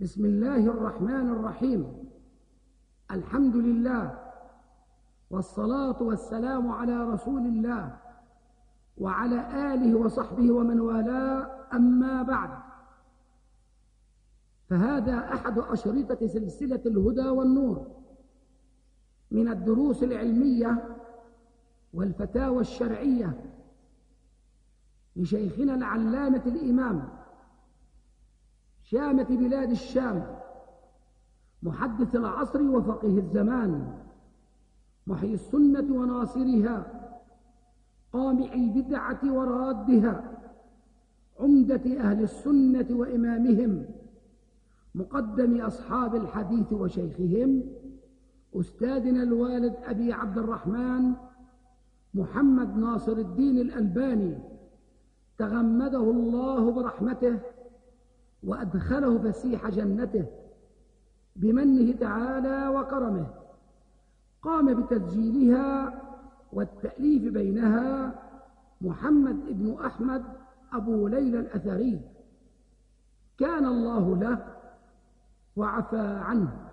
بسم الله الرحمن الرحيم. الحمد لله والصلاة والسلام على رسول الله وعلى آله وصحبه ومن والاه، أما بعد، فهذا أحد أشرطة سلسلة الهدى والنور من الدروس العلمية والفتاوى الشرعية لشيخنا العلامة الإمام شامة بلاد الشام، محدث العصر وفقيه الزمان، محيي السنة وناصرها، قامع البدعة ورادها، عمدة أهل السنة وإمامهم، مقدم أصحاب الحديث وشيخهم، أستاذنا الوالد أبي عبد الرحمن محمد ناصر الدين الألباني، تغمده الله برحمته وأدخله فسيح جنته بمنه تعالى وكرمه. قام بتسجيلها والتأليف بينها محمد بن أحمد أبو ليلى الأثري، كان الله له وعفى عنه.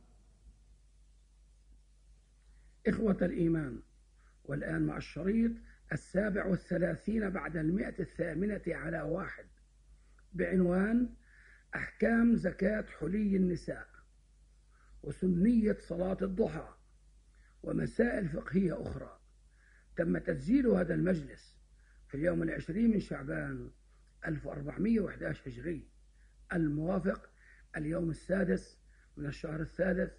إخوة الإيمان، والآن مع الشريط 37 بعد 108 على 1 بعنوان أحكام زكاة حلي النساء وسنية صلاة الضحى ومسائل فقهية أخرى. تم تسجيل هذا المجلس في اليوم 20 من شعبان 1411 هجري، الموافق اليوم 6 من الشهر 3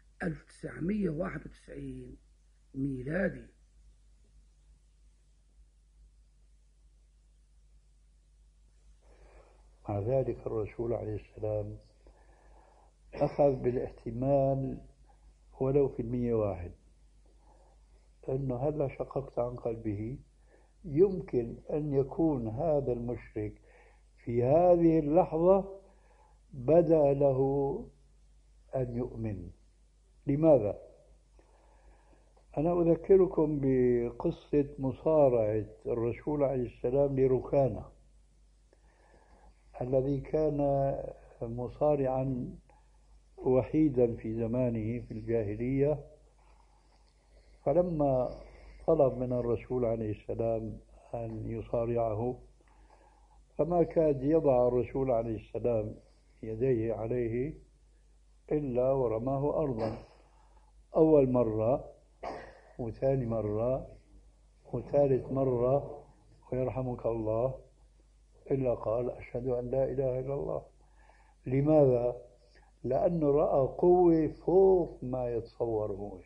1991 ميلادي. مع ذلك الرسول عليه السلام أخذ بالاحتمال ولو في 101 أنه هلا شققت عن قلبه، يمكن أن يكون هذا المشرك في هذه اللحظة بدأ له أن يؤمن. لماذا؟ أنا أذكركم بقصة مصارعة الرسول عليه السلام لركانة الذي كان مصارعا وحيدا في زمانه في الجاهلية، فلما طلب من الرسول عليه السلام أن يصارعه فما كاد يضع الرسول عليه السلام يديه عليه إلا ورماه أرضا، أول مرة وثاني مرة وثالث مرة ويرحمك الله، إلا قال أشهد أن لا إله إلا الله. لماذا؟ لأنه رأى قوة فوق ما يتصور هو.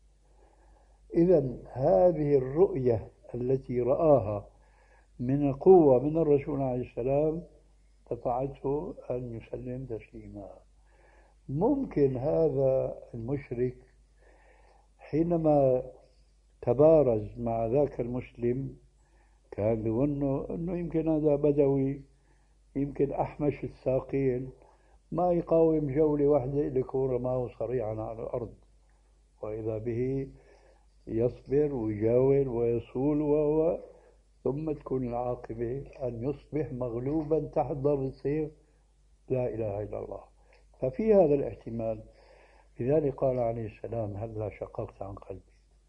إذن هذه الرؤية التي رآها من القوة من الرسول عليه السلام دفعته أن يسلم تسليما. ممكن هذا المشرك حينما تبارز مع ذاك المسلم كان يظن أنه يمكن هذا بدوي، يمكن أحمش الساقين، ما يقاوم جولة واحدة ليكون رماه صريعا على الأرض، وإذا به يصبر ويجاول ويصول ثم تكون العاقبة أن يصبح مغلوبا تحت ضرب السيف لا إله إلا الله. ففي هذا الاحتمال، لذلك قال عليه السلام هلا شققت عن قلبي.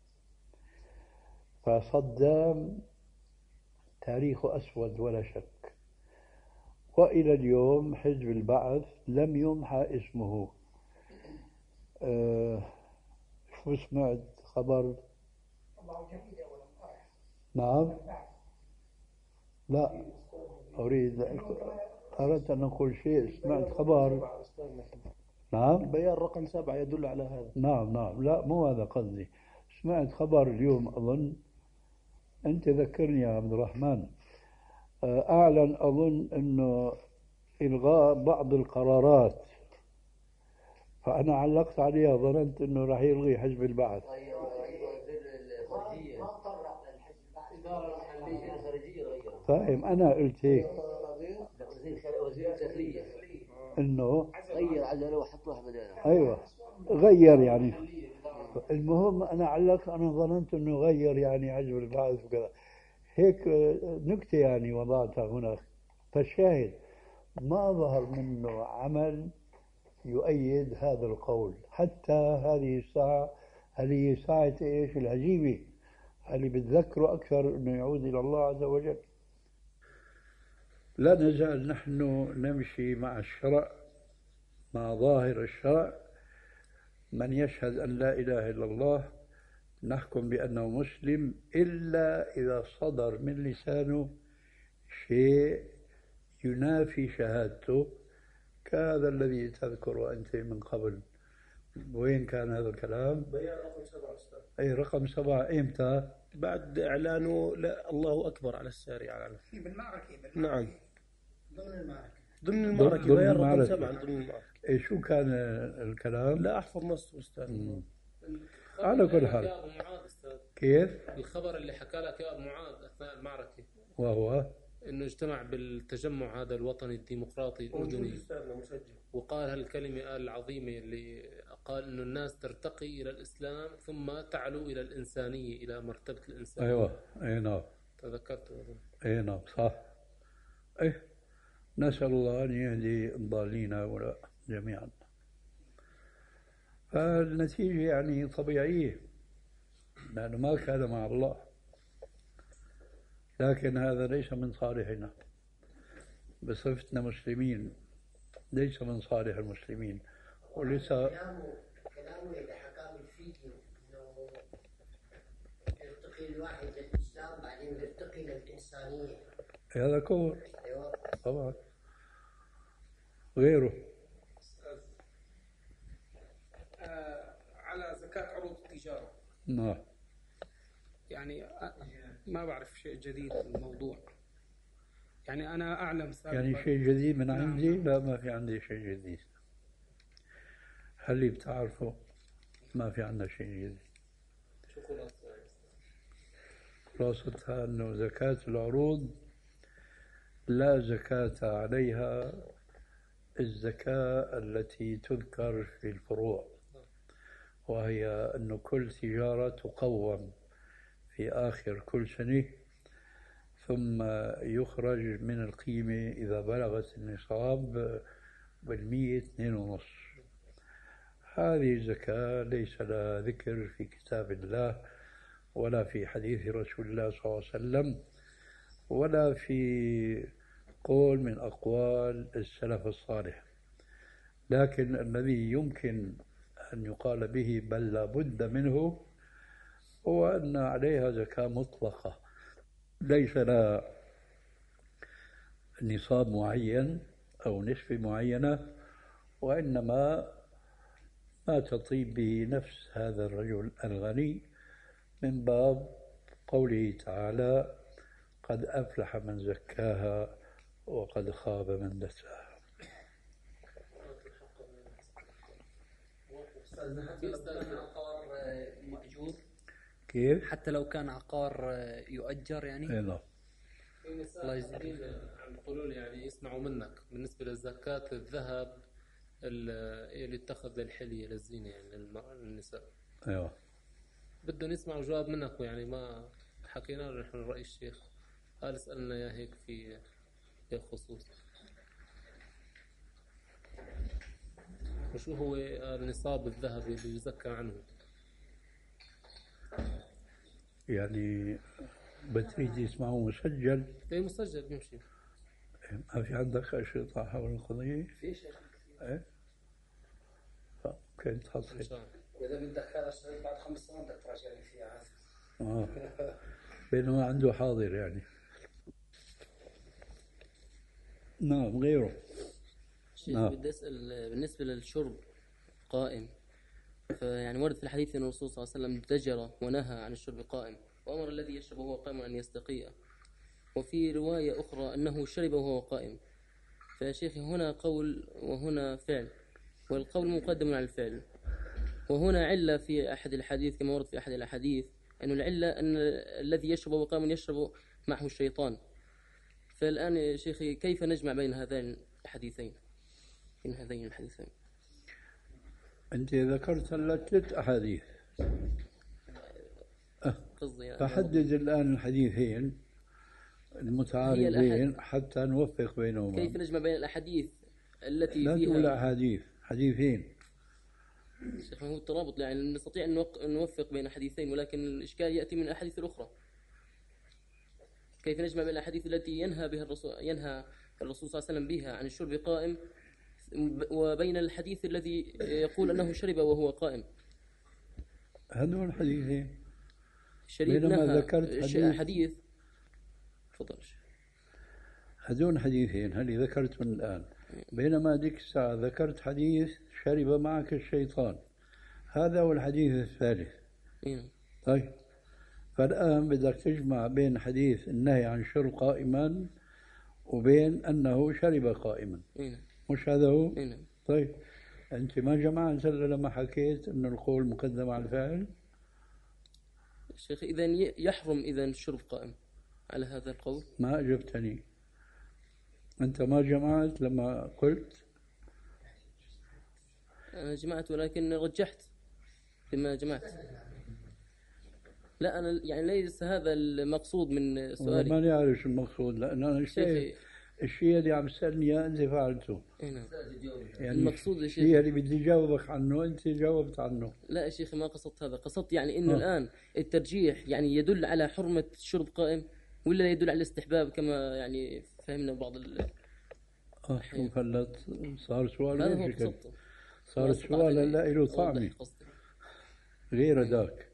فصدام تاريخه أسود ولا شك، وإلى اليوم حزب البعث لم يمحى اسمه. شو سمعت خبر؟ نعم، لا أردت أن أقول شيء. سمعت خبر؟ نعم، بيان رقم 7 يدل على هذا. نعم، لا مو هذا قصدي. سمعت خبر اليوم أظن، أنت ذكرني يا عبد الرحمن، أعلن أظن أنه إلغاء بعض القرارات، فأنا علقت عليها ظننت أنه راح يلغي حزب البعث. فاهم، أنا قلت هيك وزير الداخلية إنه غير عجله وحط واحد بداله. أيوة غير يعني. المهم أنا علقت، أنا ظننت أنه غير يعني حزب البعث وكذا، هيك نكتة يعني وضعتها هنا. فالشاهد ما ظهر منه عمل يؤيد هذا القول حتى هذه الساعة. هذه ساعة إيش العجيبة اللي بتذكره أكثر أنه يعود إلى الله عز وجل. لا نزال نحن نمشي مع الشرع، مع ظاهر الشرع. من يشهد أن لا إله إلا الله نحكم بأنه مسلم إلا إذا صدر من لسانه شيء ينافي شهادته، كهذا الذي تذكره أنت من قبل. وين كان هذا الكلام؟ بيان رقم 7 أستاذ. أي رقم 7 إمتى؟ بعد إعلانه لا الله أكبر على الشارع. بالمعركة. نعم ضمن ضمن المعركة بيان رقم المعركة. 7 ضمن المعركة. إيه شو كان الكلام؟ لا أحفظ نصه أستاذ. على كل حال كيف؟ الخبر اللي حكى لك يا أبو معاذ أثناء المعركة وهو إنه اجتمع بالتجمع هذا الوطني الديمقراطي الأردني وقال هالكلمة العظيمة اللي قال إنه الناس ترتقي إلى الإسلام ثم تعلو إلى الإنسانية، إلى مرتبة الإنسان. أيوة أي نعم تذكرته. أي نعم صح. إيه نسأل الله أن يهدي الضالين هؤلاء جميعا. فالنتيجة يعني طبيعية لأنه ما كان مع الله، لكن هذا ليس من صالحنا بصفتنا مسلمين، ليس من صالح المسلمين. ولسه كلامه اللي حكاه بالفيديو انه يرتقي الواحد للاسلام بعدين يرتقي للانسانيه، هذا كفر. ايوه طبعا. غيره على زكاة عروض التجارة. نعم. يعني ما بعرف شيء جديد في الموضوع، يعني أنا أعلم سابقا. يعني شيء جديد من عندي؟ لا ما في عندي شيء جديد. هل اللي بتعرفه ما في عندنا شيء جديد. خلاصتها أنه زكاة العروض لا زكاة عليها الزكاة التي تذكر في الفروع، وهي أن كل تجارة تقوم في آخر كل سنة ثم يخرج من القيمة إذا بلغت النصاب بالمية 2.5. هذه الزكاة ليس لها ذكر في كتاب الله ولا في حديث رسول الله صلى الله عليه وسلم ولا في قول من أقوال السلف الصالح. لكن الذي يمكن أن يقال به بل لا بد منه هو أن عليها زكاة مطلقة ليس لها نصاب معين أو نسبة معينة، وإنما ما تطيب به نفس هذا الرجل الغني من باب قوله تعالى قد أفلح من زكاها وقد خاب من دساها. حتى لو كان عقار مأجور، كيف؟ حتى لو كان عقار يؤجر يعني. اي نعم. في نساء عم يقولوا لي يعني يسمعوا منك بالنسبة لزكاة الذهب اللي اتخذ للحلية للزينة يعني للنساء. ايوه بدهم يسمعوا جواب منك، ويعني ما حكينا له نحن رأي الشيخ، قال اسألنا يا هيك في الخصوص. وشو هو النصاب الذهبي اللي يزكى عنه؟ يعني بتريد يسمعوا مسجل؟ ايه مسجل بيمشي. ما في عندك أشرطة حول القضية؟ في شيء ايه ممكن تحصل. واذا بدك هذا الشيء بعد 5 سنوات بدك تراجع لي فيها. بينما عنده حاضر يعني. نعم غيره. شيخ بدي أسأل بالنسبة للشرب قائم، فيعني ورد في الحديث أن الرسول صلى الله عليه وسلم زجر ونهى عن الشرب قائم، وأمر الذي يشرب وهو قائم أن يستقيه، وفي رواية أخرى أنه شرب وهو قائم. فيا شيخي هنا قول وهنا فعل، والقول مقدم على الفعل، وهنا علة في أحد الحديث كما ورد في أحد الأحاديث أن العلة أن الذي يشرب وهو قائم يشرب معه الشيطان. فالآن يا شيخي كيف نجمع بين هذين الحديثين؟ أنت ذكرت 3 أحاديث، فحدد الآن الحديثين المتعارضين حتى نوفق بينهما. كيف نجمع بين الأحاديث التي لا فيها تقول أحاديث، حديثين. شيخ هو الترابط، يعني نستطيع أن نوفق بين حديثين، ولكن الإشكال يأتي من الأحاديث الأخرى. كيف نجمع بين الأحاديث التي ينهى الرسول صلى الله عليه وسلم بها عن الشرب قائم، وبين الحديث الذي يقول أنه شرب وهو قائم؟ هذول الحديثين. بينما ذكرت حديث تفضل. هذول حديثين اللي ذكرتهم الآن، بينما ذيك الساعة ذكرت حديث شرب معك الشيطان، هذا هو الحديث الثالث. طيب فالآن بدك تجمع بين حديث النهي عن الشرب قائما وبين أنه شرب قائما. مش هذا هو؟ طيب أنت ما جمعت لما حكيت أن القول مقدم على الفعل؟ شيخ إذن يحرم إذن الشرب قائم على هذا القول؟ ما أجبتني. أنت ما جمعت لما قلت؟ أنا جمعت ولكن رجحت لما جمعت. لا أنا يعني ليس هذا المقصود من سؤالي. ما نعرف شو المقصود، لأن أنا الشيء اللي عم تسألني أنت فعلته. يعني المقصود الشيء اللي بدي جاوبك عنه أنت جاوبت عنه. لا يا شيخ ما قصدت هذا، قصدت يعني إنه الآن الترجيح يعني يدل على حرمة الشرب قائم ولا يدل على الاستحباب كما يعني فهمنا بعض شوف هلا صار سؤال هذا هو قصدته. صار سؤال لا له طعمه غير ذاك.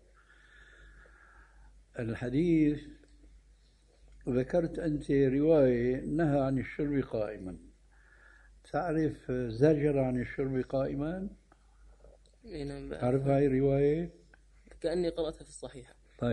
الحديث ذكرت أنت رواية نهى عن الشرب قائما، تعرف زجر عن الشرب قائما؟ تعرف هاي الرواية؟ كأني قرأتها في الصحيحة. طيب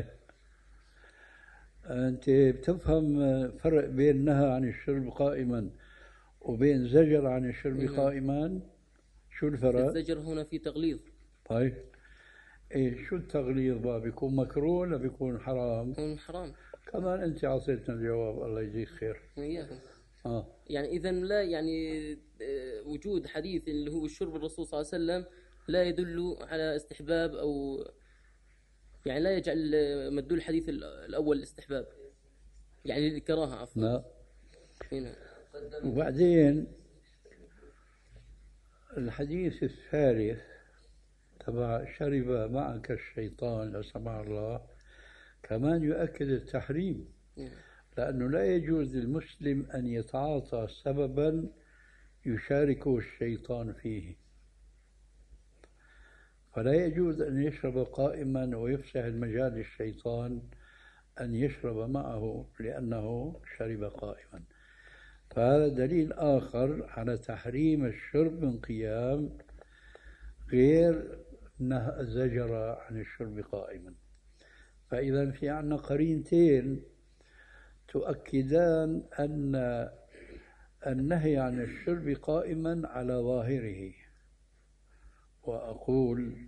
أنت بتفهم فرق بين نهى عن الشرب قائما وبين زجر عن الشرب قائما؟ شو الفرق؟ الزجر هنا في تغليظ. طيب إيه شو التغليظ بقى؟ بيكون مكروه ولا بيكون حرام؟ بيكون حرام. كمان أنت عطيتنا الجواب، الله يجزيك خير. وإياكم. يعني إذا لا يعني وجود حديث اللي هو الشرب الرسول صلى الله عليه وسلم لا يدل على استحباب، أو يعني لا يجعل مدلول الحديث الأول الاستحباب، يعني الكراهة عفوا. لا. وبعدين الحديث الثالث تبع شرب معك الشيطان لا سمح الله كمان يؤكد التحريم، لأنه لا يجوز للمسلم أن يتعاطى سببا يشاركه الشيطان فيه، فلا يجوز أن يشرب قائما ويفسح المجال للشيطان أن يشرب معه لأنه شرب قائما. فهذا دليل آخر على تحريم الشرب من قيام غير زجر عن الشرب قائما. فإذا في عنا قرينتين تؤكدان أن النهي عن الشرب قائما على ظاهره، وأقول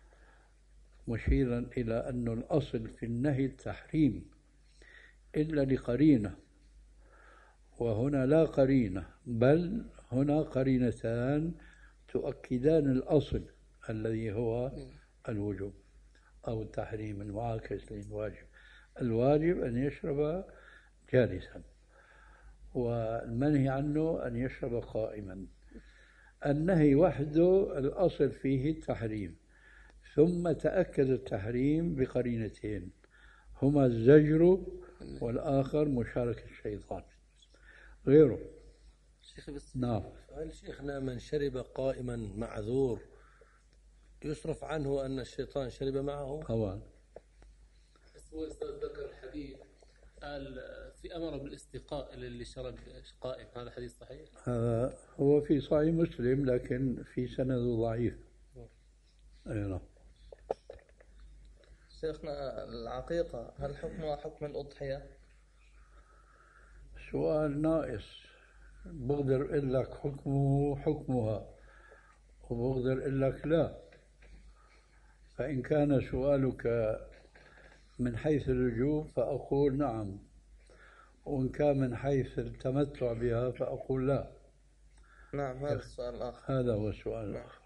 مشيرا إلى أن الأصل في النهي التحريم إلا لقرينة، وهنا لا قرينة، بل هنا قرينتان تؤكدان الأصل الذي هو الوجوب أو التحريم المعاكس للواجب. الواجب أن يشرب جالسا، والمنهي عنه أن يشرب قائما. النهي وحده الأصل فيه التحريم، ثم تأكد التحريم بقرينتين هما الزجر والآخر مشاركة الشيطان غيره. نعم. هل شيخنا من شرب قائما معذور يصرف عنه أن الشيطان شرب معه؟ طبعا. هو ذكر الحديث قال في أمر بالاستقاء للي شرب قائم، هذا حديث صحيح؟ هذا هو في صحيح مسلم لكن في سند ضعيف. نعم. شيخنا العقيقة هل حكمها حكم الأضحية؟ سؤال ناقص، بقدر أقول لك حكمه حكمها وبقدر أقول لك لا. فإن كان سؤالك من حيث الوجوب فأقول نعم، وإن كان من حيث التمتع بها فأقول لا. نعم هذا السؤال الآخر. هذا هو السؤال الآخر.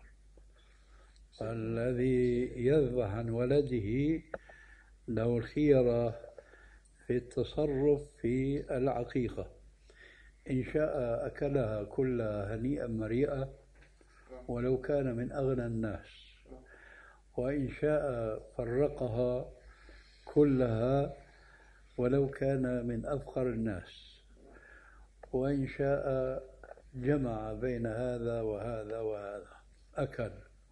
الذي يذبح عن ولده له الخيرة في التصرف في العقيقة، إن شاء أكلها كلها هنيئا مريئة، ولو كان من أغنى الناس، وإن شاء فرقها كلها ولو كان من أفقر الناس، وإن شاء جمع بين هذا وهذا وهذا، أكل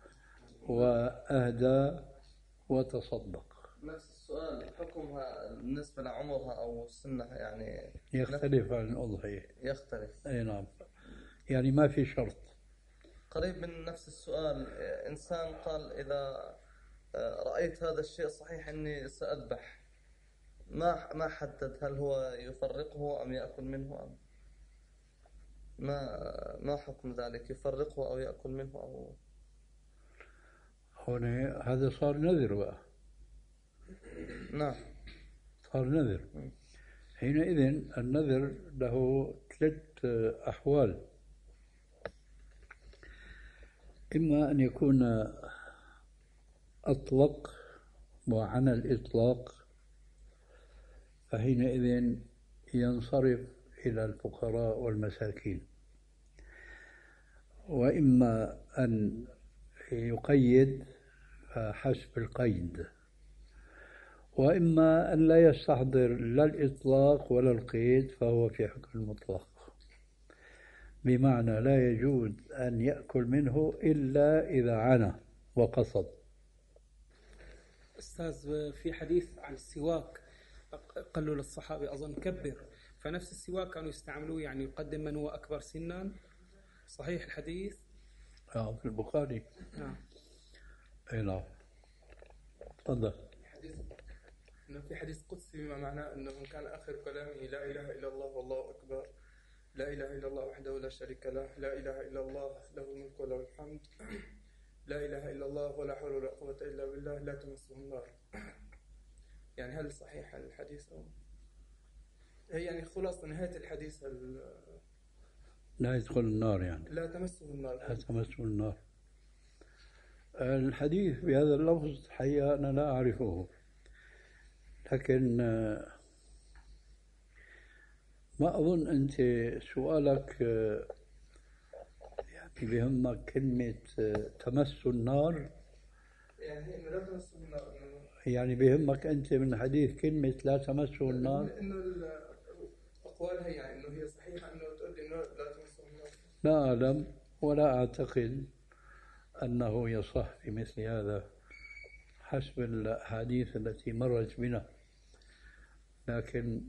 وأهدى وتصدق. نفس السؤال، حكمها بالنسبة لعمرها أو سنها يعني يختلف عن الأضحية. يختلف. أي نعم، يعني ما في شرط. قريب من نفس السؤال، إنسان قال إذا رأيت هذا الشيء صحيح إني سأذبح، ما حدد هل هو يفرقه أم يأكل منه أم ما حكم ذلك، يفرقه أو يأكل منه أو هنا هذا صار نذر بقى. نعم صار نذر. حينئذ النذر له 3 أحوال: إما أن يكون أطلق وعن الإطلاق، فحينئذ ينصرف إلى الفقراء والمساكين، وإما أن يقيد فحسب القيد، وإما أن لا يستحضر لا الإطلاق ولا القيد فهو في حكم المطلق، بمعنى لا يجوز أن يأكل منه إلا إذا عنا وقصد. أستاذ، في حديث عن السواك قالوا للصحابة أظن كبر، فنفس السواك كانوا يستعملوه، يعني يقدم من هو أكبر سنا. صحيح الحديث؟ في البخاري. نعم. أي نعم. تفضل. إنه في حديث قدسي بما معناه أنه من كان آخر كلامه لا إله إلا الله والله أكبر، لا إله إلا الله وحده لا شريك له، لا إله إلا الله له الملك وله الحمد، لا إله إلا الله ولا حول ولا قوة إلا بالله لا تمسه النار. يعني هل صحيح الحديث أو هي يعني خلاصة نهاية الحديث لا يدخل النار، يعني لا تمسه النار. لا تمسه النار. الحديث بهذا اللفظ حقيقة أنا لا أعرفه، لكن ما أظن أنت سؤالك يعني بهمك كلمة تمس النار، يعني إنه لا تمسه النار، يعني بهمك أنت من حديث كلمة لا تمسه النار. إنه الأقوال هي يعني إنه هي صحيحة إنه تقول إنه لا تمسه النار. لا أعلم ولا أعتقد أنه يصح في مثل هذا حسب الأحاديث التي مرت بنا، لكن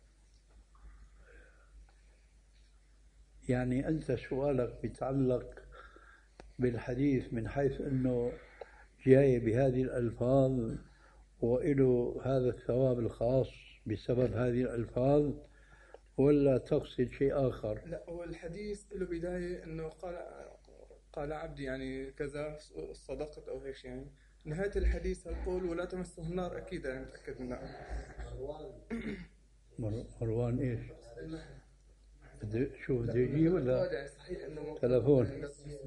يعني أنت سؤالك بيتعلق بالحديث من حيث أنه جاي بهذه الألفاظ وإله هذا الثواب الخاص بسبب هذه الألفاظ، ولا تقصد شيء آخر؟ لا، هو الحديث له بداية إنه قال عبدي يعني كذا صدقت أو هيك، يعني نهاية الحديث القول ولا تمسه النار، أكيد أنا متأكد منها. مروان إيش؟ شو بده يجي ولا تلفون؟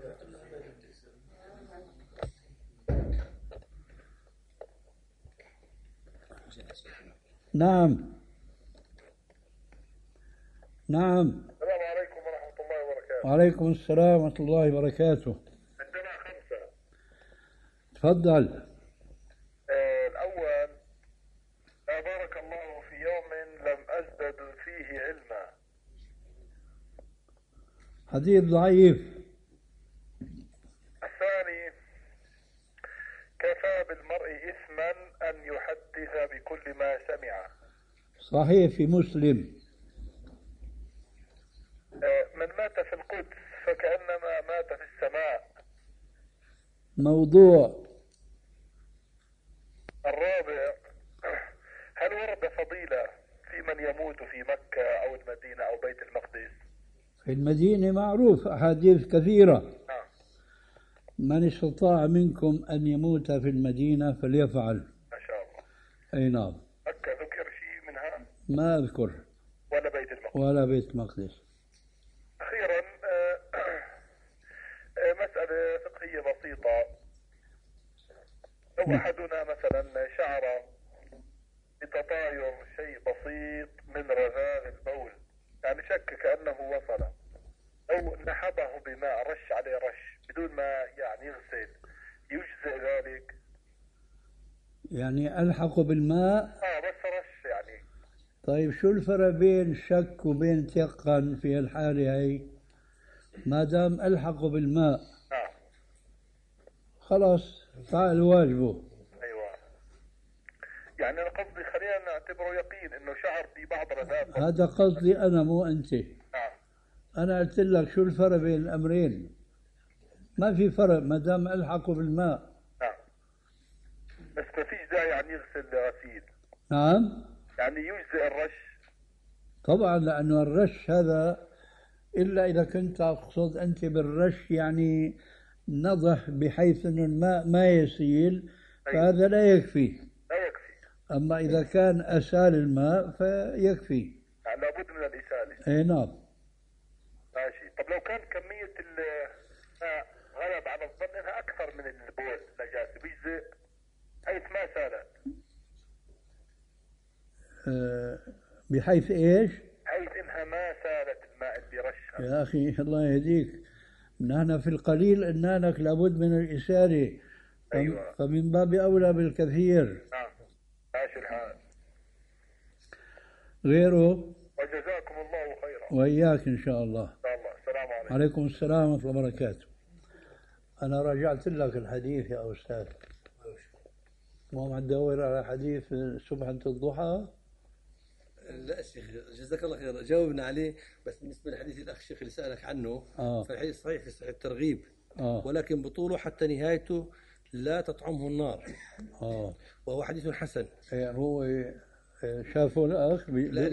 نعم نعم. السلام عليكم ورحمة الله وبركاته. وعليكم السلام ورحمة الله وبركاته. عندنا 5. تفضل. الأول: بارك الله في يوم لم أزدد فيه علما. حديث ضعيف. الثاني: كفى بالمرء إثما أن يحدث بكل ما سمع. صحيح في مسلم. من مات في القدس فكأنما مات في السماء. موضوع. الرابع: هل ورد فضيلة في من يموت في مكة أو المدينة أو بيت المقدس؟ في المدينة معروف أحاديث كثيرة. من استطاع منكم أن يموت في المدينة فليفعل. ما شاء الله. أي نعم. مكة ذكر شيء منها؟ ما أذكر. ولا بيت المقدس؟ ولا بيت المقدس. أخيرا مسألة فقهية بسيطة. لو أحدنا مثلا شعر بتطاير شيء بسيط من رذاذ البول، يعني شك كأنه وصل، أو نحضه بماء، رش عليه رش، بدون ما يعني يغسل يجزئ ذلك؟ يعني ألحق بالماء؟ بس رش يعني. طيب شو الفرق بين شك وبين تيقن في الحالة هي؟ ما دام ألحق بالماء خلاص فعل واجبه. أيوة، يعني أنا قصدي خلينا نعتبره يقين إنه شعر في بعض رذاذ. هذا قصدي أنا مو أنت. أنا قلت لك شو الفرق بين الأمرين. ما في فرق ما دام ألحقوا بالماء. بس ما فيش داعي يعني يغسل غسيل. نعم. يعني يجزئ الرش. طبعا لأنه الرش هذا إلا إذا كنت أقصد أنت بالرش يعني نضح بحيث أن الماء ما يسيل، فهذا لا يكفي. لا يكفي. أما إذا كان أسال الماء فيكفي. يعني لابد من الإسالة. أي نعم. ماشي. طب لو كان كمية الماء غلب على الظن انها اكثر من البول نجاسة بيجزئ حيث ما سالت؟ بحيث ايش؟ حيث انها ما سالت الماء اللي رشها. يا اخي الله يهديك، نحن في القليل قلنا لك لابد من الإسالة. أيوة. فمن باب أولى بالكثير. نعم ماشي الحال. غيره. وجزاكم الله خيرا. وإياك إن شاء الله. إن شاء الله. السلام عليكم. عليكم السلام ورحمة الله وبركاته. أنا راجعت لك الحديث يا أستاذ. ما عم تدور على حديث سبحة الضحى؟ لا شيخ جزاك الله خير جاوبنا عليه، بس بالنسبة لحديث الأخ الشيخ اللي سألك عنه فالحديث صحيح في صحيح الترغيب ولكن بطوله حتى نهايته لا تطعمه النار وهو حديث حسن. هو شافه الأخ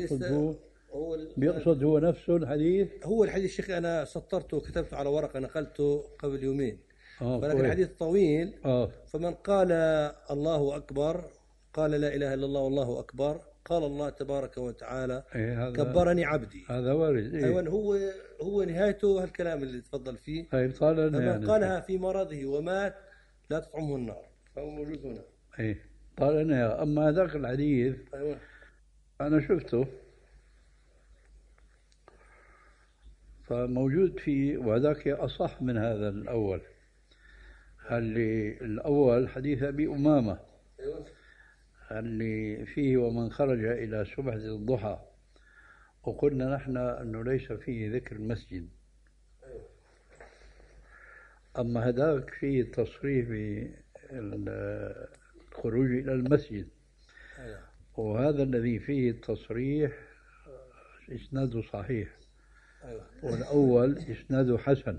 بيقصد هو نفسه الحديث؟ هو الحديث شيخ أنا سطرته وكتبته على ورقة نقلته قبل يومين ولكن الحديث طويل. فمن قال الله أكبر قال لا إله إلا الله والله أكبر قال الله تبارك وتعالى كبرني عبدي. هذا وارد. أيوة هو نهايته هالكلام اللي تفضل فيه. طيب طال فمن يعني قالها في مرضه ومات لا تطعمه النار فهو موجود هنا. طال أما هذاك الحديث أنا شفته فموجود فيه وهذاك أصح من هذا الأول. اللي الأول حديث أبي أمامة اللي فيه ومن خرج إلى سبحة الضحى وقلنا نحن أنه ليس فيه ذكر المسجد. أما هذاك فيه تصريح بالخروج إلى المسجد وهذا الذي فيه التصريح إسناده صحيح والأول إسناده حسن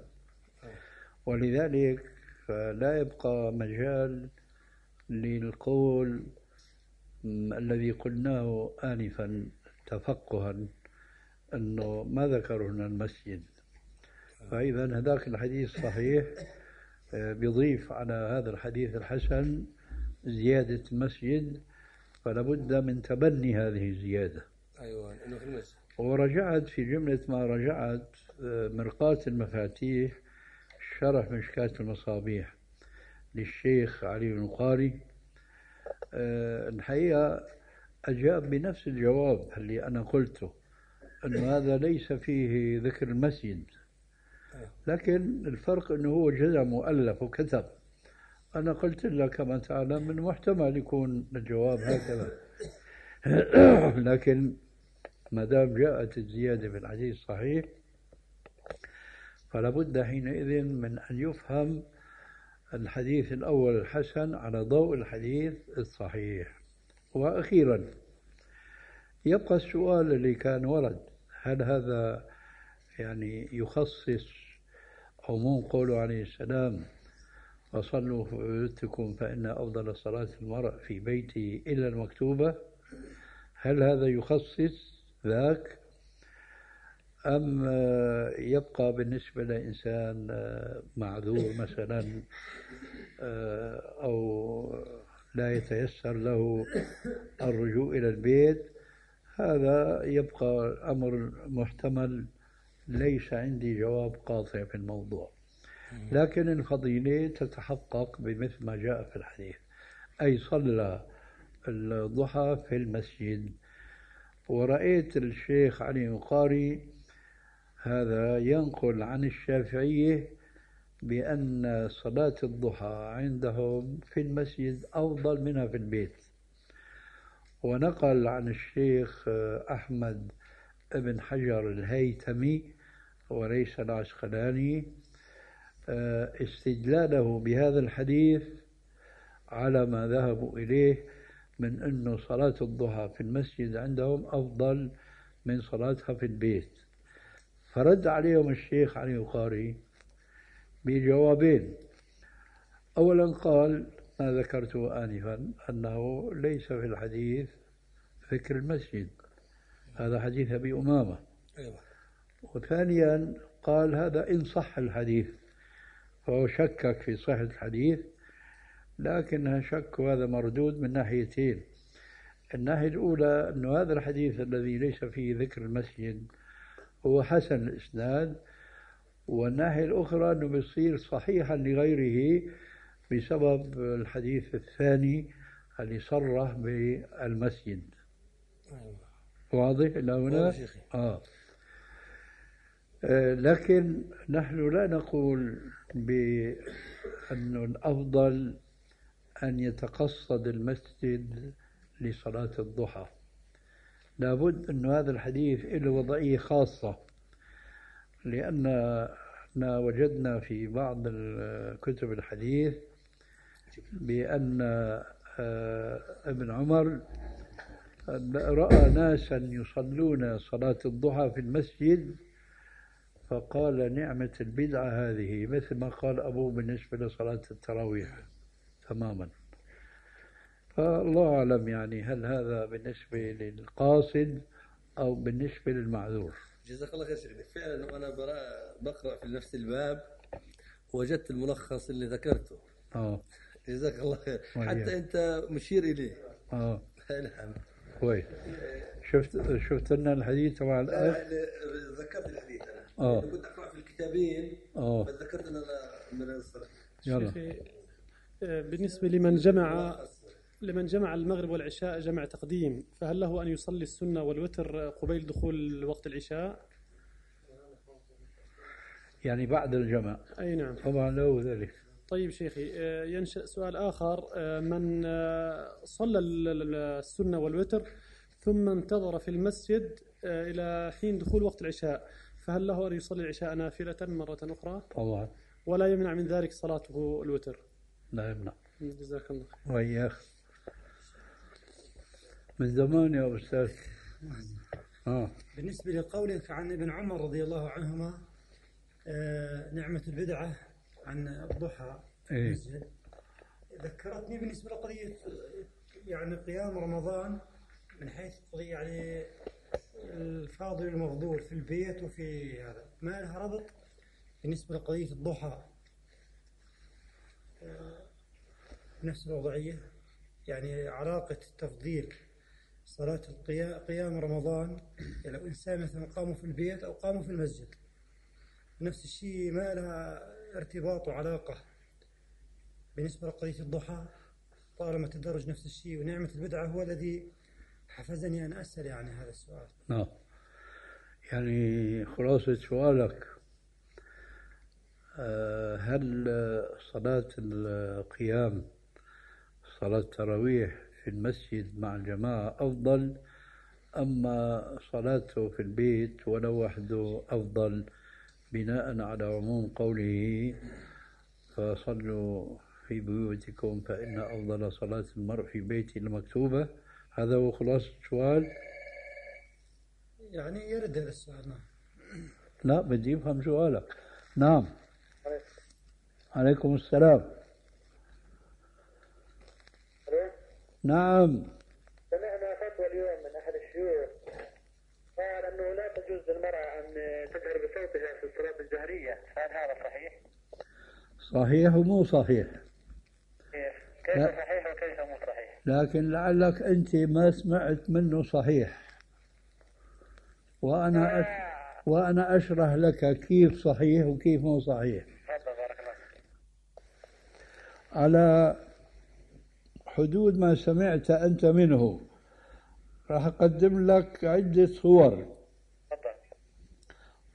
ولذلك فلا يبقى مجال للقول الذي قلناه آنفا تفقها أنه ما ذكروا هنا المسجد. فإذا هذاك الحديث صحيح بيضيف على هذا الحديث الحسن زيادة مسجد فلا بد من تبني هذه الزيادة. أيوة إنه في المسجد. ورجعت في جملة ما رجعت مرقاة المفاتيح شرح مشكاة المصابيح للشيخ علي النقاري الحقيقة أجاب بنفس الجواب اللي أنا قلته أنه هذا ليس فيه ذكر المسجد لكن الفرق أنه هو جزء مؤلف وكتب. أنا قلت لك كما تعلم من محتمل يكون الجواب هكذا لكن ما دام جاءت الزيادة في الحديث صحيح فلا بد حينئذ من أن يفهم الحديث الأول الحسن على ضوء الحديث الصحيح. وأخيرا يبقى السؤال اللي كان ورد هل هذا يعني يخصص عموم قوله عليه السلام وصلوا في بيوتكم فإن أفضل صلاة المرء في بيته إلا المكتوبة؟ هل هذا يخصص ذاك أم يبقى بالنسبة لإنسان معذور مثلا أو لا يتيسر له الرجوع إلى البيت؟ هذا يبقى أمر محتمل ليس عندي جواب قاطع في الموضوع لكن الفضيلة تتحقق بمثل ما جاء في الحديث أي صلى الضحى في المسجد. ورأيت الشيخ علي النقاري هذا ينقل عن الشافعية بأن صلاة الضحى عندهم في المسجد أفضل منها في البيت. ونقل عن الشيخ أحمد بن حجر الهيثمي وليس العسقلاني استدلاله بهذا الحديث على ما ذهبوا إليه من أن صلاة الضحى في المسجد عندهم أفضل من صلاتها في البيت. فرد عليهم الشيخ علي القاري بجوابين. أولا قال ما ذكرته آنفا أنه ليس في الحديث ذكر المسجد، هذا حديث أبي أمامة. وثانيا قال هذا إن صح الحديث، فهو شكك في صحة الحديث، لكن شك هذا مردود من ناحيتين. الناحية الأولى أن هذا الحديث الذي ليس فيه ذكر المسجد هو حسن الإسناد، والناحية الأخرى أنه بيصير صحيحا لغيره بسبب الحديث الثاني اللي صرح بالمسجد. واضح إلى هنا؟ لكن نحن لا نقول بأن الأفضل أن يتقصد المسجد لصلاة الضحى. لابد أن هذا الحديث له وضعية خاصة، لأننا وجدنا في بعض كتب الحديث بأن ابن عمر رأى ناسا يصلون صلاة الضحى في المسجد فقال نعمة البدعة هذه، مثل ما قال أبوه بالنسبة لصلاة التراويح تماما. فالله أعلم يعني هل هذا بالنسبة للقاصد أو بالنسبة للمعذور. جزاك الله خير شيخنا. فعلا وأنا بقرأ في نفس الباب وجدت الملخص اللي ذكرته. جزاك الله خير. حتى أنت مشير إليه. نعم. كويس. شفت لنا الحديث تبع الأخ؟ ذكرت الحديث أنا. كنت أقرأ في الكتابين فذكرت أن أنا من الصلاة. يلا. بالنسبة لمن جمع المغرب والعشاء جمع تقديم، فهل له أن يصلي السنة والوتر قبيل دخول وقت العشاء؟ يعني بعد الجمع. أي نعم. طبعا له ذلك. طيب شيخي، ينشأ سؤال آخر. من صلى السنة والوتر ثم انتظر في المسجد إلى حين دخول وقت العشاء، فهل له أن يصلي العشاء نافلة مرة أخرى؟ طبعا. ولا يمنع من ذلك صلاته الوتر؟ لا يمنع. جزاك الله. وإياك. من زمان يا أستاذ. بالنسبة لقولك عن ابن عمر رضي الله عنهما نعمة البدعة عن الضحى في المسجد، ذكرتني بالنسبة لقضية يعني قيام رمضان من حيث قضية يعني الفاضل والمفضول في البيت وفي هذا، ما لها ربط بالنسبة لقضية الضحى نفس الوضعية؟ يعني علاقة التفضيل صلاة قيام رمضان يعني لو إنسان مثلا قاموا في البيت أو قاموا في المسجد نفس الشيء، ما لها ارتباط وعلاقة بالنسبة لقضية الضحى طالما تدرج نفس الشيء. ونعمة البدعة هو الذي حفزني أن أسأل يعني هذا السؤال. يعني خلاصة سؤالك، هل صلاة القيام صلاة التراويح في المسجد مع الجماعة أفضل أما صلاته في البيت ولو وحده أفضل، بناء على عموم قوله فصلوا في بيوتكم فإن أفضل صلاة المرء في بيته المكتوبة؟ هذا هو خلاصة السؤال. يعني يرد هذا السؤال. نعم. لا بدي أفهم سؤالك. نعم. عليكم السلام. نعم. سمعنا فتوى اليوم من أحد الشيوخ قال أنه لا تجوز للمرأة أن تجهر بصوتها في الصلاة الجهرية، هل هذا صحيح؟ صحيح ومو صحيح. كيف صحيح وكيف مو صحيح؟ لكن لعلك أنت ما سمعت منه صحيح، وأنا أشرح لك كيف صحيح وكيف مو صحيح. بارك الله. على حدود ما سمعت أنت منه راح أقدم لك عدة صور،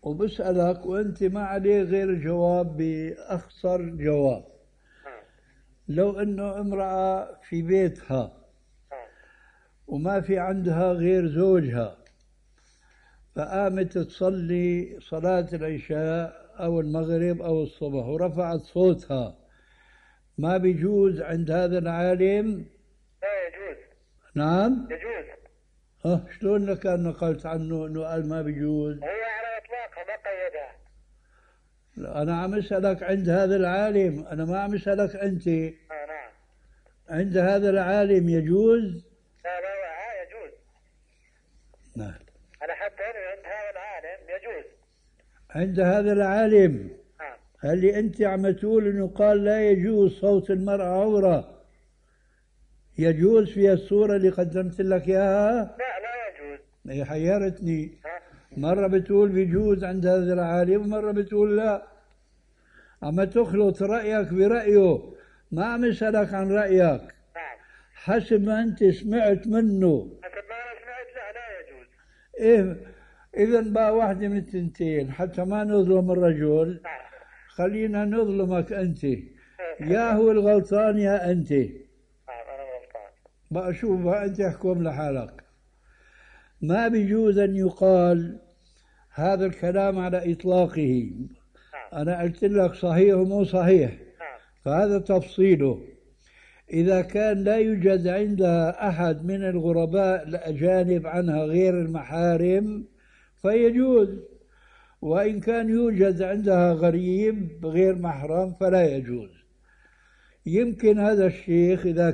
وبسألك وأنت ما عليه غير جواب بأخصر جواب. لو أنه امرأة في بيتها وما في عندها غير زوجها فقامت تصلي صلاة العشاء أو المغرب أو الصبح ورفعت صوتها، ما بيجوز عند هذا العالم؟ لا يجوز. نعم يجوز. شلون لك أن نقلت عنه أنه قال ما بيجوز؟ هو على إطلاقها ما قيدها. أنا عم أسألك عند هذا العالم، أنا ما عم أسألك أنت. نعم. عند هذا العالم يجوز؟ لا يجوز. نعم. أنا حتى عند هذا العالم يجوز. عند هذا العالم. نعم. هل أنت عم تقول إنه قال لا يجوز صوت المرأة عورة؟ يجوز في الصورة اللي قدمت لك إياها؟ لا يجوز. هي حيرتني. مرة بتقول بيجوز عند هذا العالم ومرة بتقول لا. عم تخلط رأيك برأيه، ما عم أسألك عن رأيك. نعم. حسب ما أنت سمعت منه. حسب ما أنا سمعت لا يجوز. إيه إذا بقى واحدة من التنتين حتى ما نظلم الرجل. نعم. خلينا نظلمك أنت. يا هو الغلطان يا أنت. أنا غلطان. بقى شوف بقى أنت احكم لحالك. ما بيجوز أن يقال هذا الكلام على إطلاقه. أنا قلت لك صحيح ومو صحيح، فهذا تفصيله. إذا كان لا يوجد عندها أحد من الغرباء الأجانب عنها غير المحارم فيجوز، وإن كان يوجد عندها غريب غير محرم فلا يجوز. يمكن هذا الشيخ إذا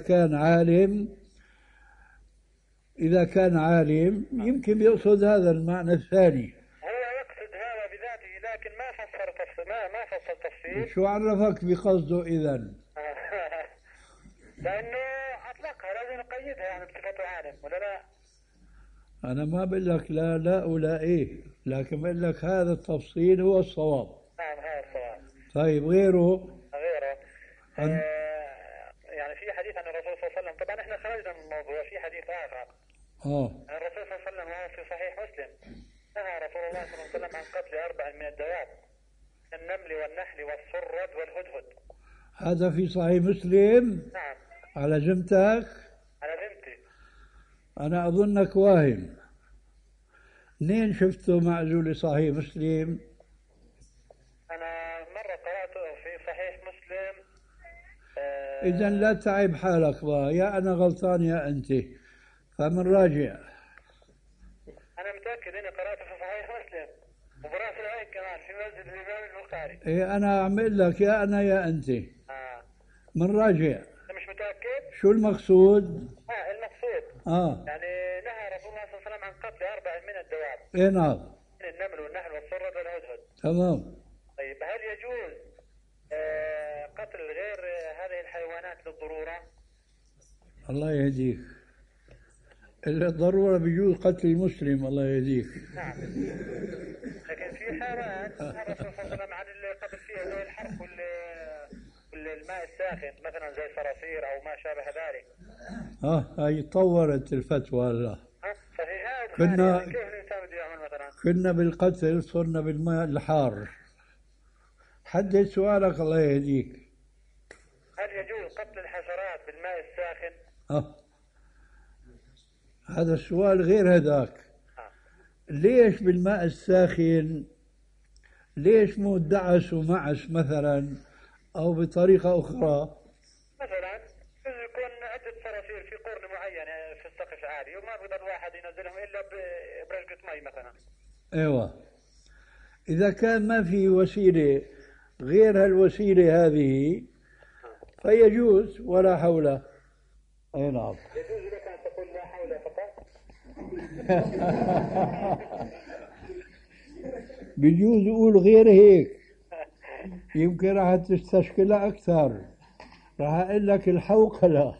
كان عالم يمكن يقصد هذا المعنى الثاني. هو يقصد هذا بذاته لكن ما فصل تفصيل. شو عرفك بقصده إذن؟ لأنه أطلقها لازم نقيدها يعني بصفته عالم ولا لا؟ أنا ما بقول لك لا ولا إيه، لكن بقول لك هذا التفصيل هو الصواب. نعم هذا الصواب. طيب غيره؟ يعني في حديث عن الرسول صلى الله عليه وسلم، طبعا احنا خرجنا من الموضوع، في حديث آخر. الرسول صلى الله عليه وسلم وهو في صحيح مسلم نهى رسول الله صلى الله عليه وسلم عن قتل 4 من الدواب: النمل والنحل والصرد والهدهد. هذا في صحيح مسلم؟ نعم. على ذمتك؟ على ذمتي. أنا أظنك واهم. منين شفته معزول صحيح مسلم؟ أنا مرة قرأته في صحيح مسلم. إذا لا تعب حالك بقى، يا أنا غلطان يا أنت، فمن راجع. أنا متأكد إني قرأته في صحيح مسلم وبرأس العين كمان في مسجد الإمام البخاري. إيه أنا أعمل لك يا أنا يا أنت. من راجع. أنت مش متأكد؟ شو المقصود؟ المقصود يعني نهى رسول الله صلى الله عليه وسلم عن قتل 4 من الدواب. إيه نعم. النمل والنحل والصرد والهدهد. تمام. طيب هل يجوز قتل غير هذه الحيوانات للضرورة؟ الله يهديك. الضرورة بيجوز قتل المسلم، الله يهديك. نعم. لكن في حالات الرسول صلى الله عليه وسلم عن القتل فيها ذوي الحرق والماء الساخن مثلا زي صراصير أو ما شابه ذلك. هاي تطورت الفتوى هلا. ففي هذا كنا كيف الإنسان بده يعمل مثلا؟ كنا بالقتل صرنا بالماء الحار. حدد سؤالك الله يهديك. هل يجوز قتل الحشرات بالماء الساخن؟ هذا السؤال غير هذاك. ليش بالماء الساخن؟ ليش مو دعس ومعس مثلا أو بطريقة أخرى؟ مثلا يكون عدة صراصير في قرن معين في السقف عالي وما بقدر الواحد ينزلهم إلا برشقة مي مثلا. أيوة. إذا كان ما في وسيلة غير هالوسيلة هذه فيجوز ولا حول. أي نعم. يجوز لك أن تقول لا حول فقط. بيجوز يقول غير هيك، يمكن راح تستشكلها أكثر، راح أقول لك الحوقلة.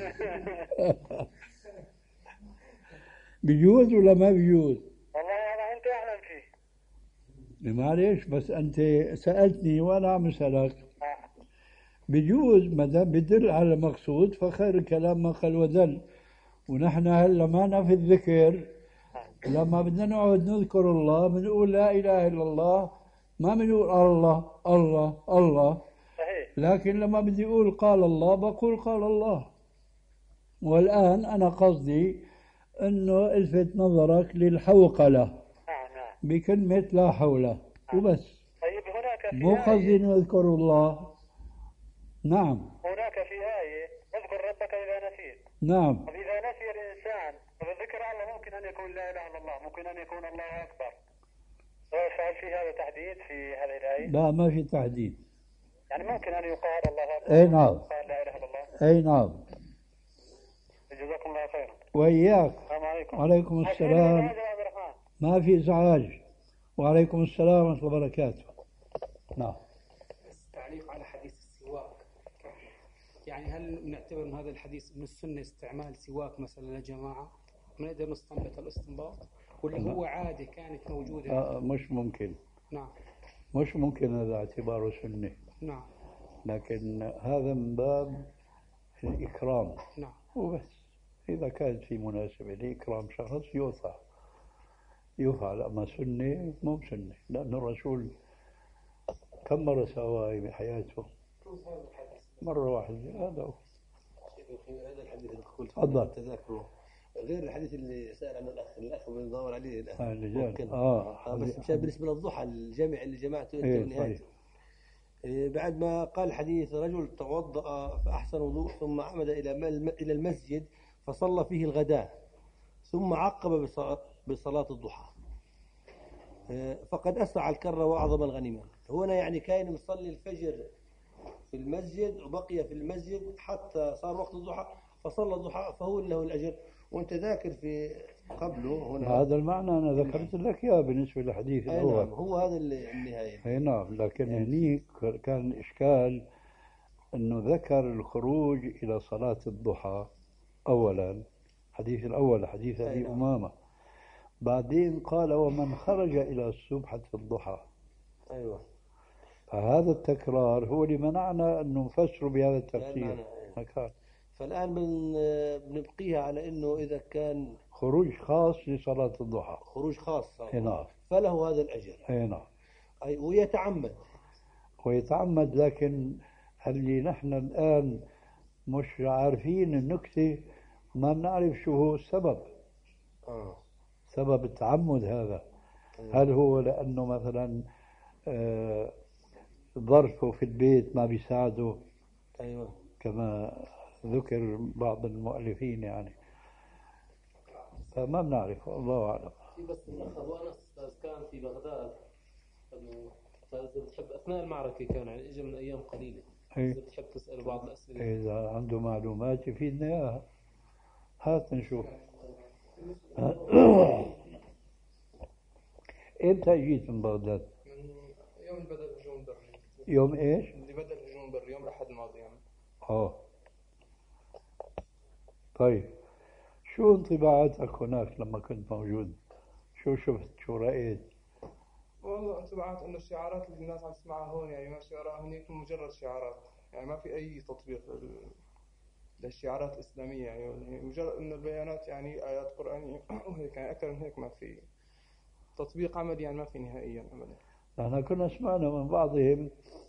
بيجوز ولا ما بيجوز؟ والله هذا أنت أعلم فيه. معليش بس أنت سألتني وأنا عم أسألك. بيجوز ما دام بدل على المقصود فخير الكلام ما قل ودل، ونحن هلا معنا في الذكر لما بدنا نقعد نذكر الله بنقول لا إله إلا الله، ما بنقول الله الله الله. صحيح. لكن لما بدي أقول قال الله بقول قال الله. والآن أنا قصدي أنه ألفت نظرك للحوقلة نعم بكلمة لا حول وبس. طيب هناك في مو قصدي نذكر الله. نعم. هناك في آية اذكر ربك إذا نسيت. نعم. إذا نسي الإنسان فالذكر الله ممكن أن يكون لا إله إلا الله، ممكن أن يكون الله أكبر. فهل في هذا تحديد في هذه الآية؟ لا ما في تحديد. يعني ممكن أن يقال الله أكبر. أي نعم. قال لا إله إلا الله. أي نعم. جزاكم الله خيرا. وإياك. السلام عليكم. وعليكم السلام. ما في إزعاج. وعليكم السلام ورحمة الله وبركاته. نعم. تعليق على حديث السواك، يعني هل نعتبر من هذا الحديث من السنة استعمال سواك مثلا لجماعة؟ نقدر نستنبط الاستنباط ولا هو عادة كانت موجودة؟ مش ممكن. نعم. مش ممكن هذا اعتباره سنة. نعم. لكن هذا من باب الإكرام. نعم. وبس. إذا كانت في مناسبة لإكرام شخص يفعل، أما سنة مو بسنة، لأن الرسول كم مرة سواها بحياته؟ مرة واحدة. هذا هو. هذا الحديث اللي قلت تفضل. تذاكره غير الحديث اللي سأل عنه الأخ بندور عليه الأخ. بس مشان بالنسبة للضحى الجامع اللي جمعته أنت بالنهاية. بعد ما قال حديث رجل توضأ فأحسن وضوء ثم عمد إلى المسجد فصلى فيه الغداء ثم عقب بصلاة الضحى فقد أسرع الكرة وأعظم الغنيمة. هنا يعني كان يصلي الفجر في المسجد وبقي في المسجد حتى صار وقت الضحى فصلى الضحى فهو له الأجر. وأنت ذاكر في قبله هنا هذا المعنى أنا ذكرت لك إياه بالنسبة للحديث الأول. نعم هو هذا النهاية. أي نعم. لكن هنيك كان إشكال أنه ذكر الخروج إلى صلاة الضحى أولا، حديث الأول حديث أبي أمامة، بعدين قال ومن خرج إلى السبحة الضحى. أيوة. فهذا التكرار هو اللي منعنا أن نفسر بهذا التفسير. فالآن بنبقيها على أنه إذا كان خروج خاص لصلاة الضحى، خروج خاص نعم، فله هذا الأجر. نعم. ويتعمد. لكن اللي نحن الآن مش عارفين النكتة، ما بنعرف شو هو السبب. سبب التعمد هذا. هل هو لأنه مثلا ظرفه في البيت ما بيساعده؟ أيوة. كما ذكر بعض المؤلفين يعني، فما بنعرف، الله أعلم. في بس الأخ أبو أنس كان في بغداد، بتحب أثناء المعركة كان يعني إجا من أيام قليلة، بتحب تسأل بعض الأسئلة إذا عنده معلومات يفيدنا إياها، هات نشوف. إمتى جيت من بغداد؟ من يوم بدأ الهجوم بري. يوم إيش؟ اللي بدأ الهجوم بري يوم الأحد الماضي يعني. طيب، شو انطباعاتك هناك لما كنت موجود؟ شو شفت؟ شو رأيت؟ والله انطباعات انه الشعارات اللي الناس عم تسمعها هون يعني ماشي وراها هنيك مجرد شعارات، يعني ما في اي تطبيق للشعارات الاسلاميه، يعني مجرد انه البيانات يعني ايات قرانيه وهيك، يعني اكثر من هيك ما في تطبيق عملي، يعني ما في نهائيا ابدا. نحن كنا سمعنا من بعضهم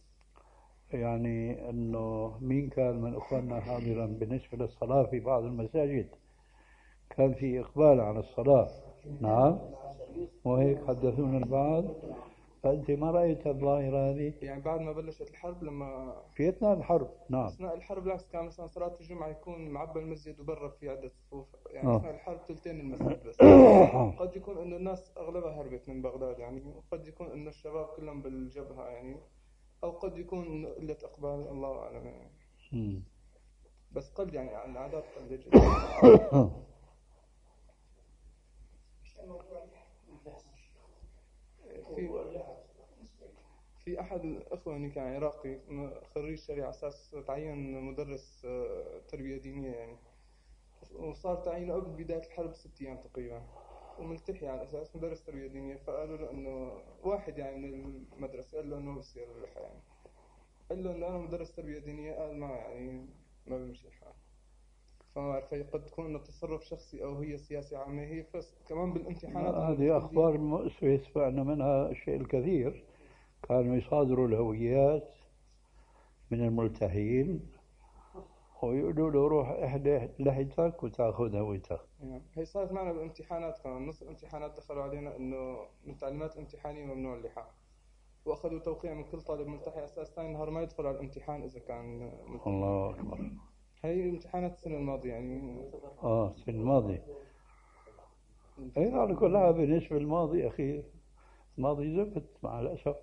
يعني انه مين كان من اخواننا حاضرا بالنسبه للصلاه في بعض المساجد كان في اقبال على الصلاه. نعم، وهيك حدثونا البعض. فانت ما رايت الظاهره هذه؟ يعني بعد ما بلشت الحرب، لما في اثناء الحرب. نعم، اثناء الحرب بالعكس كان مثلا صلاه الجمعه يكون معبى المسجد وبرا في عده صفوف، يعني اثناء الحرب ثلثين المسجد بس. قد يكون انه الناس اغلبها هربت من بغداد يعني، وقد يكون انه الشباب كلهم بالجبهه يعني، او قد يكون قله اقبال، الله اعلم يعني. بس قد يعني عن الاعداد قد جدا. في احد الاخوه اللي كان عراقي خريج شريعه، اساس تعين مدرس تربيه دينيه يعني، وصار تعيينه قبل بدايه الحرب ب6 ايام تقريبا، وملتحي على اساس مدرس تربيه دينيه. فقالوا له انه واحد يعني من المدرسه قال له انه بصير اللحى يعني، قال له انه انا مدرس تربيه دينيه، قال ما يعني ما بمشي الحال. فقد تكون إنه تصرف شخصي أو هي سياسة عامة. هي كمان بالامتحانات هذه أخبار مؤسفة سمعنا منها الشيء الكثير. كانوا يصادروا الهويات من الملتحين ويقولوا له روح احدى لحيتك وتاخذ هويتك. هي صارت معنا بالامتحانات كمان. نص الامتحانات دخلوا علينا انه من تعليمات الامتحانية ممنوع اللحى، واخذوا توقيع من كل طالب ملتحي اساس ثاني نهار ما يدخل على الامتحان اذا كان ملتحي. الله اكبر. هي امتحانات السنة الماضية يعني. السنة الماضية. اي على كل حال بالنسبة للماضي اخي الماضي زفت مع الاسف.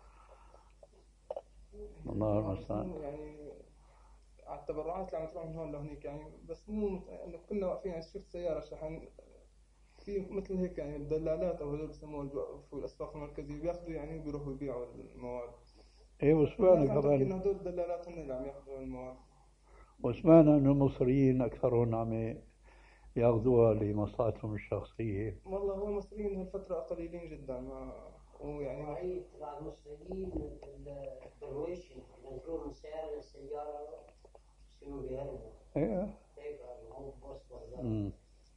الله المستعان. يعني على التبرعات اللي عم تروح من هون لهونيك يعني، بس مو انه كنا واقفين يعني شفت سيارة شحن في مثل هيك يعني الدلالات او هذول بسموها في الاسواق المركزية بياخذوا يعني بيروحوا يبيعوا المواد. ايه وسمعنا كمان انه هذول الدلالات هن اللي عم ياخذوا المواد. وسمعنا انه المصريين اكثرهم عم ياخذوها لمصلحتهم الشخصية. والله هو المصريين هالفترة قليلين جدا ما ويعني نوعية بعض المصريين الدرويش منقول من سيارة لسيارة شنو بيهربوا. ايه هيك هو بوسط.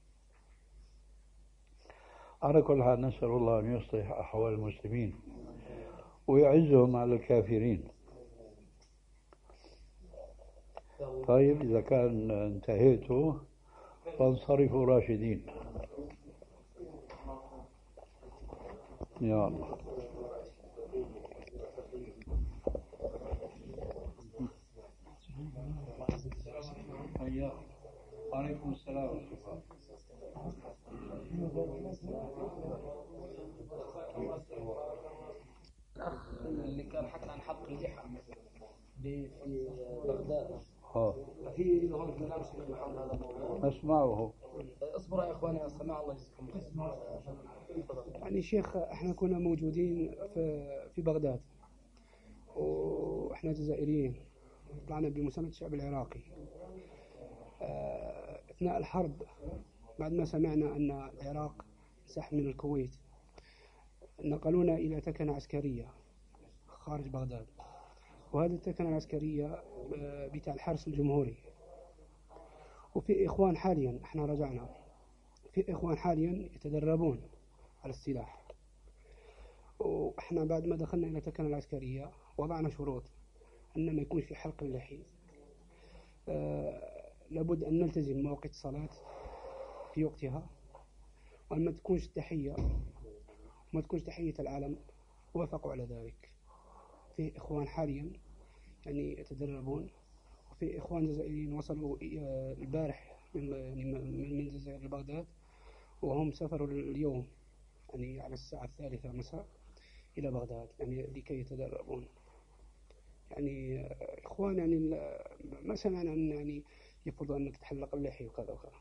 على كل حال نسأل الله أن يصلح أحوال المسلمين ويعزهم على الكافرين. طيب إذا كان انتهيتوا فانصرفوا راشدين. يا الله. عليكم السلام ورحمة الأخ اللي كان حكى عن حق اللحى في بغداد. في هون كلام شيخ محمد هذا الموضوع. نسمعه. اصبروا يا اخواني سمع الله يجزيكم خير. يعني شيخ احنا كنا موجودين في بغداد واحنا جزائريين طلعنا بمساندة الشعب العراقي اثناء الحرب. بعد ما سمعنا ان العراق انسحب من الكويت نقلونا الى تكنة عسكرية خارج بغداد، وهذه التكنة العسكرية بتاع الحرس الجمهوري. وفي إخوان حاليا احنا رجعنا في إخوان حاليا يتدربون على السلاح. واحنا بعد ما دخلنا إلى التكنة العسكرية وضعنا شروط أن ما يكون في حلق اللحية، لابد أن نلتزم مواقيت الصلاة في وقتها، وأن ما تكونش تحية وما تكونش تحية العالم. وافقوا على ذلك. في إخوان حاليا يعني يتدربون، وفي إخوان جزائريين وصلوا البارح من الجزائر لبغداد، وهم سافروا اليوم يعني على الساعة 3 مساء إلى بغداد يعني لكي يتدربون. يعني إخوان يعني ما سمعنا أن يعني يفرض أنك تحلق اللحية وكذا وكذا.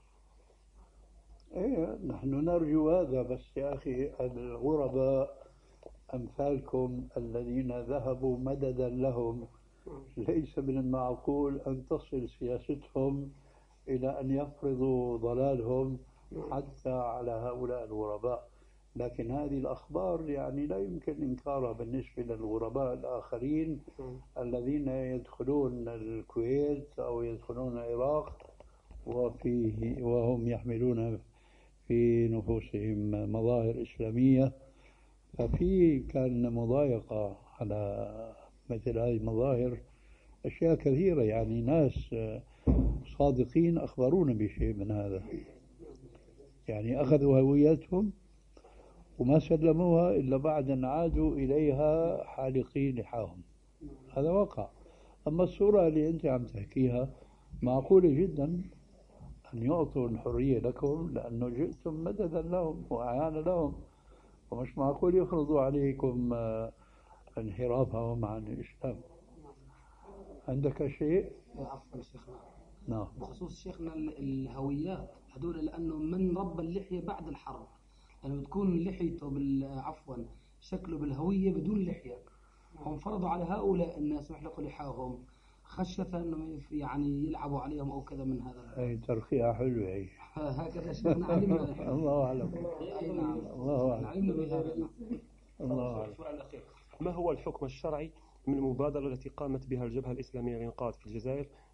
إيه نحن نرجو هذا، بس يا أخي الغرباء أمثالكم الذين ذهبوا مددا لهم ليس من المعقول أن تصل سياستهم إلى أن يفرضوا ضلالهم حتى على هؤلاء الغرباء. لكن هذه الأخبار يعني لا يمكن إنكارها بالنسبة للغرباء الآخرين الذين يدخلون الكويت أو يدخلون العراق وهم يحملون في نفوسهم مظاهر إسلامية. ففي كان مضايقة على مثل هذه المظاهر أشياء كثيرة. يعني ناس صادقين أخبرونا بشيء من هذا، يعني أخذوا هويتهم وما سلموها إلا بعد أن عادوا إليها حالقين لحاهم. هذا وقع. أما الصورة اللي أنت عم تحكيها معقولة جدا أن يعطوا الحرية لكم لأنه جئتم مددا لهم وأعانا لهم، ومش معقول يفرضوا عليكم انحرافهم عن الإسلام. عندك شيء؟ عفوا شيخنا. نعم. بخصوص شيخنا الهويات هذول لأنه من رب اللحية بعد الحرب، لأنه يعني بتكون لحيته عفوا شكله بالهوية بدون لحية، هم فرضوا على هؤلاء الناس يحلقوا لحاهم خشية أنه يعني يلعبوا عليهم أو كذا من هذا. أي ترخية حلوة هي. هكذا شيخنا علمنا. الله أعلم. الله أعلم. علمنا بهذا. الله أعلم. السؤال الأخير، ما هو الحكم الشرعي من المبادرة التي قامت بها الجبهة الإسلامية للإنقاذ في الجزائر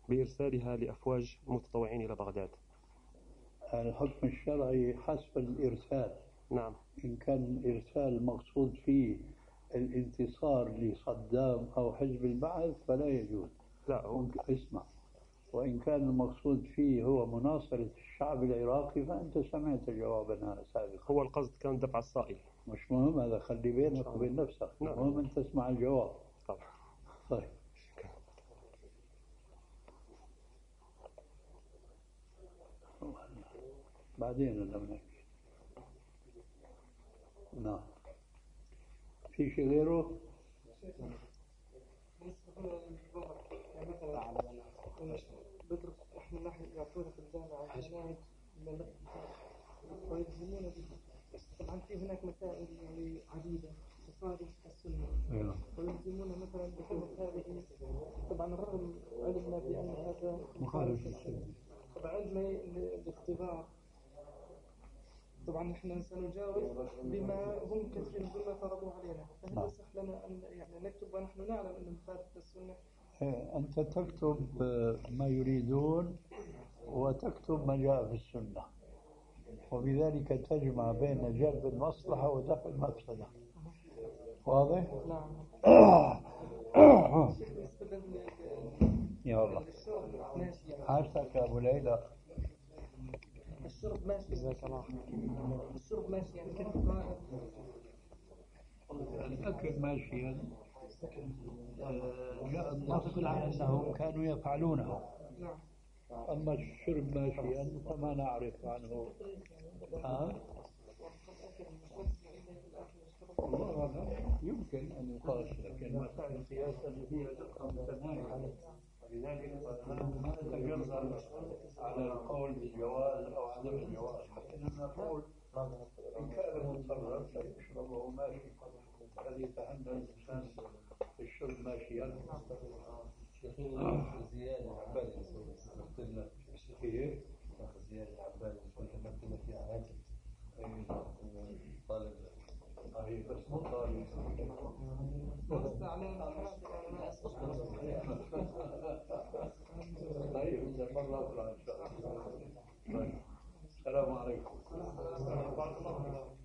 بإرسالها لأفواج المتطوعين إلى بغداد؟ الحكم الشرعي حسب الإرسال. نعم. إن كان الإرسال مقصود فيه الانتصار لصدام أو حزب البعث فلا يجوز. لا اسمع، وإن كان المقصود فيه هو مناصرة الشعب العراقي فأنت سمعت جوابنا سابقا. هو القصد كان دفع الصائل. مش مهم هذا، خلي بينك وبين نفسك. نعم. المهم أن تسمع الجواب. طبعا. طيب. بعدين لما نحكي. نعم. في شيء غيره؟ بدرس احنا نحن يعطونا في الجامعه مناهج ويلزمونا بها. طبعا في هناك مسائل يعني عديده تصادف السنه ويلزمونا مثلا بحفظ هذه. طبعا رغم علمنا بان هذا مخالف للسنه، طبعا علمنا الاختبار. طبعا نحن سنجاوب بما هم كثير بما فرضوا علينا، فهل يصح لنا ان يعني نكتب ونحن نعلم ان مخالف السنه؟ أنت تكتب ما يريدون وتكتب ما جاء في السنة، وبذلك تجمع بين جلب المصلحة ودفع المفسدة. واضح؟ نعم. يا الله. عاشتك يا أبو ليلى. الشرب ماشي. جزاك الله خير. الشرب ماشي يعني كيف قال؟ الأكل ماشيا. جاء النص أنهم كانوا يفعلونه. أما الشرب ماشيا فما نعرف عنه. يمكن أن يقاس، لكن مسائل القياس فيها دقة متناهية، ولذلك ما نتجرأ على القول بالجواز أو عدم الجواز، لكننا نقول إن كان مضطرا فيشرب وهو ماشي. هذه يتحمل الإنسان الشرب ماشيا. زياد العبادي مثلنا كيف؟ زياد العبادي مثلنا في عهد طالب. بس مو طالب. طيب مرة أخرى إن شاء الله. السلام عليكم.